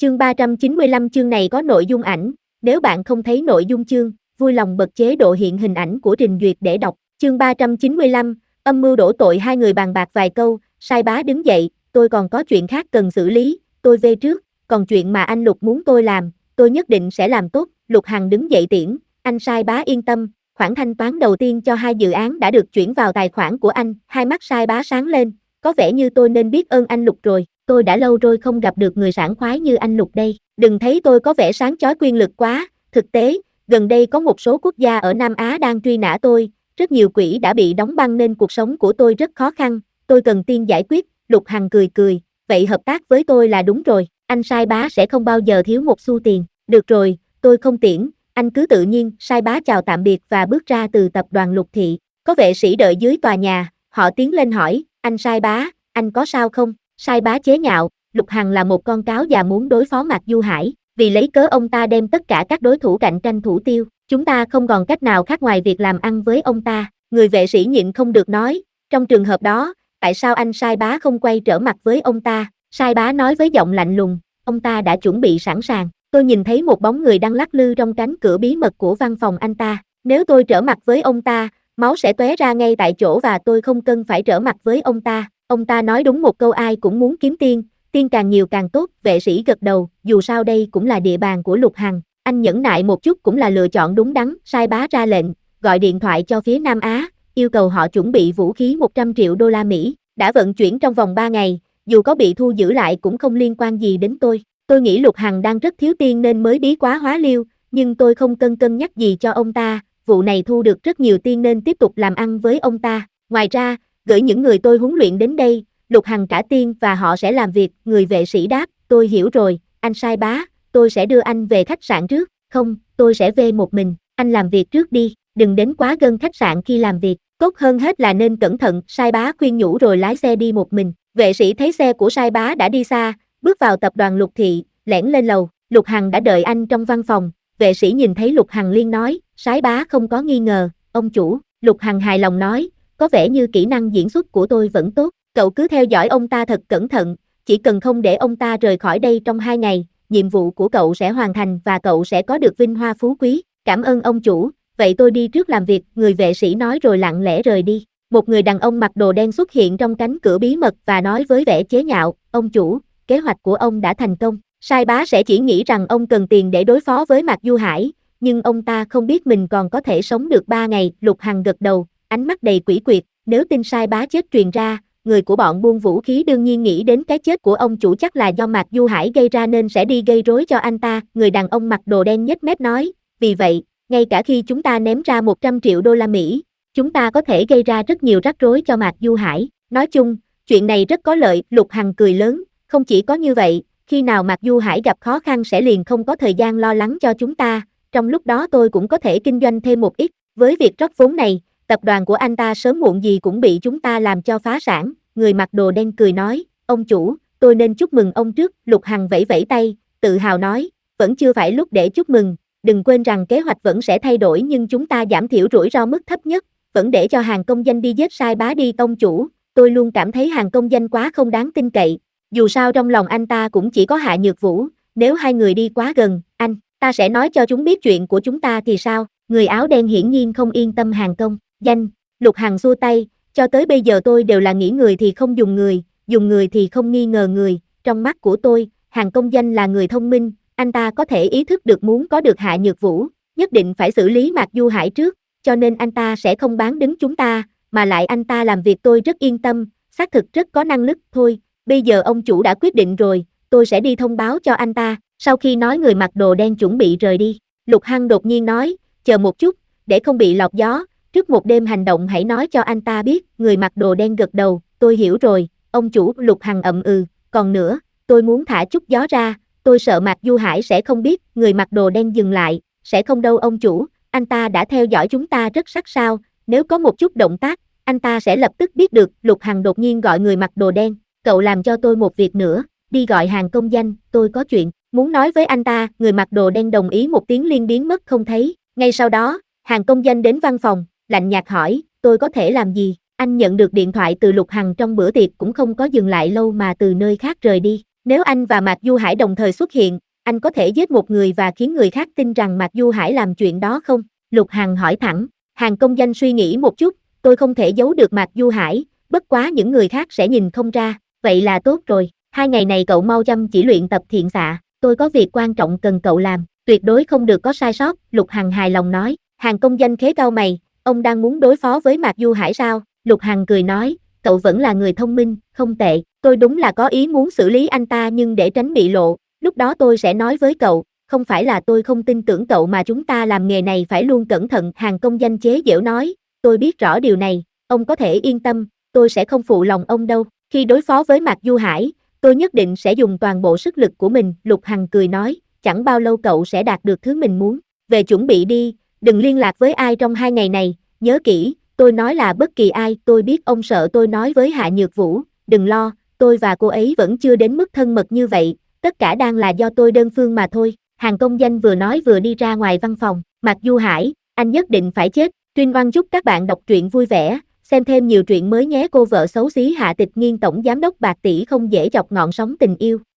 Chương 395 chương này có nội dung ảnh, nếu bạn không thấy nội dung chương, vui lòng bật chế độ hiện hình ảnh của trình duyệt để đọc. Chương 395, âm mưu đổ tội hai người bàn bạc vài câu, Sai Bá đứng dậy, tôi còn có chuyện khác cần xử lý, tôi về trước, còn chuyện mà anh Lục muốn tôi làm, tôi nhất định sẽ làm tốt. Lục Hằng đứng dậy tiễn, anh Sai Bá yên tâm, khoản thanh toán đầu tiên cho 2 dự án đã được chuyển vào tài khoản của anh. Hai mắt Sai Bá sáng lên, có vẻ như tôi nên biết ơn anh Lục rồi, tôi đã lâu rồi không gặp được người sảng khoái như anh Lục đây. Đừng thấy tôi có vẻ sáng chói quyền lực quá, thực tế, gần đây có một số quốc gia ở Nam Á đang truy nã tôi, rất nhiều quỹ đã bị đóng băng nên cuộc sống của tôi rất khó khăn, tôi cần tiền giải quyết. Lục Hằng cười cười, vậy hợp tác với tôi là đúng rồi, anh Sai Bá sẽ không bao giờ thiếu một xu tiền. Được rồi, tôi không tiễn, anh cứ tự nhiên. Sai Bá chào tạm biệt và bước ra từ tập đoàn Lục Thị. Có vệ sĩ đợi dưới tòa nhà, họ tiến lên hỏi, anh Sai Bá, anh có sao không? Sai Bá chế nhạo, Lục Hằng là một con cáo già muốn đối phó Mạc Du Hải, vì lấy cớ ông ta đem tất cả các đối thủ cạnh tranh thủ tiêu, chúng ta không còn cách nào khác ngoài việc làm ăn với ông ta. Người vệ sĩ nhịn không được nói, trong trường hợp đó, tại sao anh Sai Bá không quay trở mặt với ông ta? Sai Bá nói với giọng lạnh lùng, ông ta đã chuẩn bị sẵn sàng, tôi nhìn thấy một bóng người đang lắc lư trong cánh cửa bí mật của văn phòng anh ta, nếu tôi trở mặt với ông ta, máu sẽ tóe ra ngay tại chỗ và tôi không cần phải trở mặt với ông ta. Ông ta nói đúng một câu, ai cũng muốn kiếm tiền, tiền càng nhiều càng tốt. Vệ sĩ gật đầu, dù sao đây cũng là địa bàn của Lục Hằng, anh nhẫn nại một chút cũng là lựa chọn đúng đắn. Sai Bá ra lệnh, gọi điện thoại cho phía Nam Á, yêu cầu họ chuẩn bị vũ khí 100 triệu đô la Mỹ, đã vận chuyển trong vòng 3 ngày, dù có bị thu giữ lại cũng không liên quan gì đến tôi. Tôi nghĩ Lục Hằng đang rất thiếu tiền nên mới bí quá hóa liêu, nhưng tôi không cân nhắc gì cho ông ta, vụ này thu được rất nhiều tiền nên tiếp tục làm ăn với ông ta. Ngoài ra, gửi những người tôi huấn luyện đến đây, Lục Hằng trả tiền và họ sẽ làm việc. Người vệ sĩ đáp, tôi hiểu rồi, anh Sai Bá, tôi sẽ đưa anh về khách sạn trước. Không, tôi sẽ về một mình, anh làm việc trước đi, đừng đến quá gần khách sạn khi làm việc, tốt hơn hết là nên cẩn thận. Sai Bá khuyên nhủ rồi lái xe đi một mình. Vệ sĩ thấy xe của Sai Bá đã đi xa, bước vào tập đoàn Lục Thị, lẻn lên lầu. Lục Hằng đã đợi anh trong văn phòng. Vệ sĩ nhìn thấy Lục Hằng liền nói, Sai Bá không có nghi ngờ, ông chủ. Lục Hằng hài lòng nói, có vẻ như kỹ năng diễn xuất của tôi vẫn tốt, cậu cứ theo dõi ông ta thật cẩn thận, chỉ cần không để ông ta rời khỏi đây trong 2 ngày, nhiệm vụ của cậu sẽ hoàn thành và cậu sẽ có được vinh hoa phú quý. Cảm ơn ông chủ, vậy tôi đi trước làm việc. Người vệ sĩ nói rồi lặng lẽ rời đi. Một người đàn ông mặc đồ đen xuất hiện trong cánh cửa bí mật và nói với vẻ chế nhạo, ông chủ, kế hoạch của ông đã thành công. Sai Bá sẽ chỉ nghĩ rằng ông cần tiền để đối phó với Mạc Du Hải, nhưng ông ta không biết mình còn có thể sống được 3 ngày. Lục Hằng gật đầu, ánh mắt đầy quỷ quyệt, nếu tin Sai Bá chết truyền ra, người của bọn buôn vũ khí đương nhiên nghĩ đến cái chết của ông chủ chắc là do Mạc Du Hải gây ra nên sẽ đi gây rối cho anh ta. Người đàn ông mặc đồ đen nhếch mép nói, vì vậy, ngay cả khi chúng ta ném ra 100 triệu đô la Mỹ, chúng ta có thể gây ra rất nhiều rắc rối cho Mạc Du Hải. Nói chung, chuyện này rất có lợi. Lục Hằng cười lớn, không chỉ có như vậy, khi nào Mạc Du Hải gặp khó khăn sẽ liền không có thời gian lo lắng cho chúng ta, trong lúc đó tôi cũng có thể kinh doanh thêm một ít. Với việc rót vốn này, tập đoàn của anh ta sớm muộn gì cũng bị chúng ta làm cho phá sản. Người mặc đồ đen cười nói, ông chủ, tôi nên chúc mừng ông trước. Lục Hằng vẫy vẫy tay, tự hào nói, vẫn chưa phải lúc để chúc mừng, đừng quên rằng kế hoạch vẫn sẽ thay đổi nhưng chúng ta giảm thiểu rủi ro mức thấp nhất, vẫn để cho Hàng Công Danh đi giết Sai Bá đi. Ông chủ, tôi luôn cảm thấy Hàng Công Danh quá không đáng tin cậy, dù sao trong lòng anh ta cũng chỉ có Hạ Nhược Vũ, nếu hai người đi quá gần, anh ta sẽ nói cho chúng biết chuyện của chúng ta thì sao? Người áo đen hiển nhiên không yên tâm Hàng Công Danh. Lục Hằng xua tay, cho tới bây giờ tôi đều là nghĩ người thì không dùng người thì không nghi ngờ người. Trong mắt của tôi, Hàng Công Danh là người thông minh, anh ta có thể ý thức được muốn có được Hạ Nhược Vũ, nhất định phải xử lý Mạc Du Hải trước, cho nên anh ta sẽ không bán đứng chúng ta, mà lại anh ta làm việc tôi rất yên tâm, xác thực rất có năng lực. Thôi, bây giờ ông chủ đã quyết định rồi, tôi sẽ đi thông báo cho anh ta. Sau khi nói người mặc đồ đen chuẩn bị rời đi, Lục Hằng đột nhiên nói, chờ một chút, để không bị lọt gió, trước một đêm hành động hãy nói cho anh ta biết. Người mặc đồ đen gật đầu, tôi hiểu rồi, ông chủ. Lục Hằng ậm ừ, còn nữa, tôi muốn thả chút gió ra, tôi sợ Mạc Du Hải sẽ không biết. Người mặc đồ đen dừng lại, sẽ không đâu ông chủ, anh ta đã theo dõi chúng ta rất sát sao, nếu có một chút động tác, anh ta sẽ lập tức biết được. Lục Hằng đột nhiên gọi người mặc đồ đen, cậu làm cho tôi một việc nữa, đi gọi Hàng Công Danh, tôi có chuyện muốn nói với anh ta. Người mặc đồ đen đồng ý một tiếng liền biến mất không thấy. Ngay sau đó, Hàng Công Danh đến văn phòng, lạnh nhạt hỏi, tôi có thể làm gì? Anh nhận được điện thoại từ Lục Hằng trong bữa tiệc cũng không có dừng lại lâu mà từ nơi khác rời đi. Nếu anh và Mạc Du Hải đồng thời xuất hiện, anh có thể giết một người và khiến người khác tin rằng Mạc Du Hải làm chuyện đó không? Lục Hằng hỏi thẳng. Hàng công danh suy nghĩ một chút, tôi không thể giấu được Mạc Du Hải, bất quá những người khác sẽ nhìn không ra, vậy là tốt rồi. 2 ngày này cậu mau chăm chỉ luyện tập thiện xạ, tôi có việc quan trọng cần cậu làm, tuyệt đối không được có sai sót, Lục Hằng hài lòng nói. Hàng công danh khế cau mày, ông đang muốn đối phó với Mạc Du Hải sao? Lục Hằng cười nói, cậu vẫn là người thông minh, không tệ, tôi đúng là có ý muốn xử lý anh ta nhưng để tránh bị lộ, lúc đó tôi sẽ nói với cậu, không phải là tôi không tin tưởng cậu mà chúng ta làm nghề này phải luôn cẩn thận. Hàng công danh chế giễu nói, tôi biết rõ điều này, ông có thể yên tâm, tôi sẽ không phụ lòng ông đâu, khi đối phó với Mạc Du Hải, tôi nhất định sẽ dùng toàn bộ sức lực của mình. Lục Hằng cười nói, chẳng bao lâu cậu sẽ đạt được thứ mình muốn, về chuẩn bị đi, đừng liên lạc với ai trong 2 ngày này, nhớ kỹ, tôi nói là bất kỳ ai, tôi biết ông sợ tôi nói với Hạ Nhược Vũ, đừng lo, tôi và cô ấy vẫn chưa đến mức thân mật như vậy, tất cả đang là do tôi đơn phương mà thôi. Hàng công danh vừa nói vừa đi ra ngoài văn phòng. Mạc Du Hải, anh nhất định phải chết. Trinh Oan chúc các bạn đọc truyện vui vẻ, xem thêm nhiều truyện mới nhé. Cô vợ xấu xí Hạ Tịch Nghiên tổng giám đốc bạc tỷ không dễ chọc ngọn sóng tình yêu.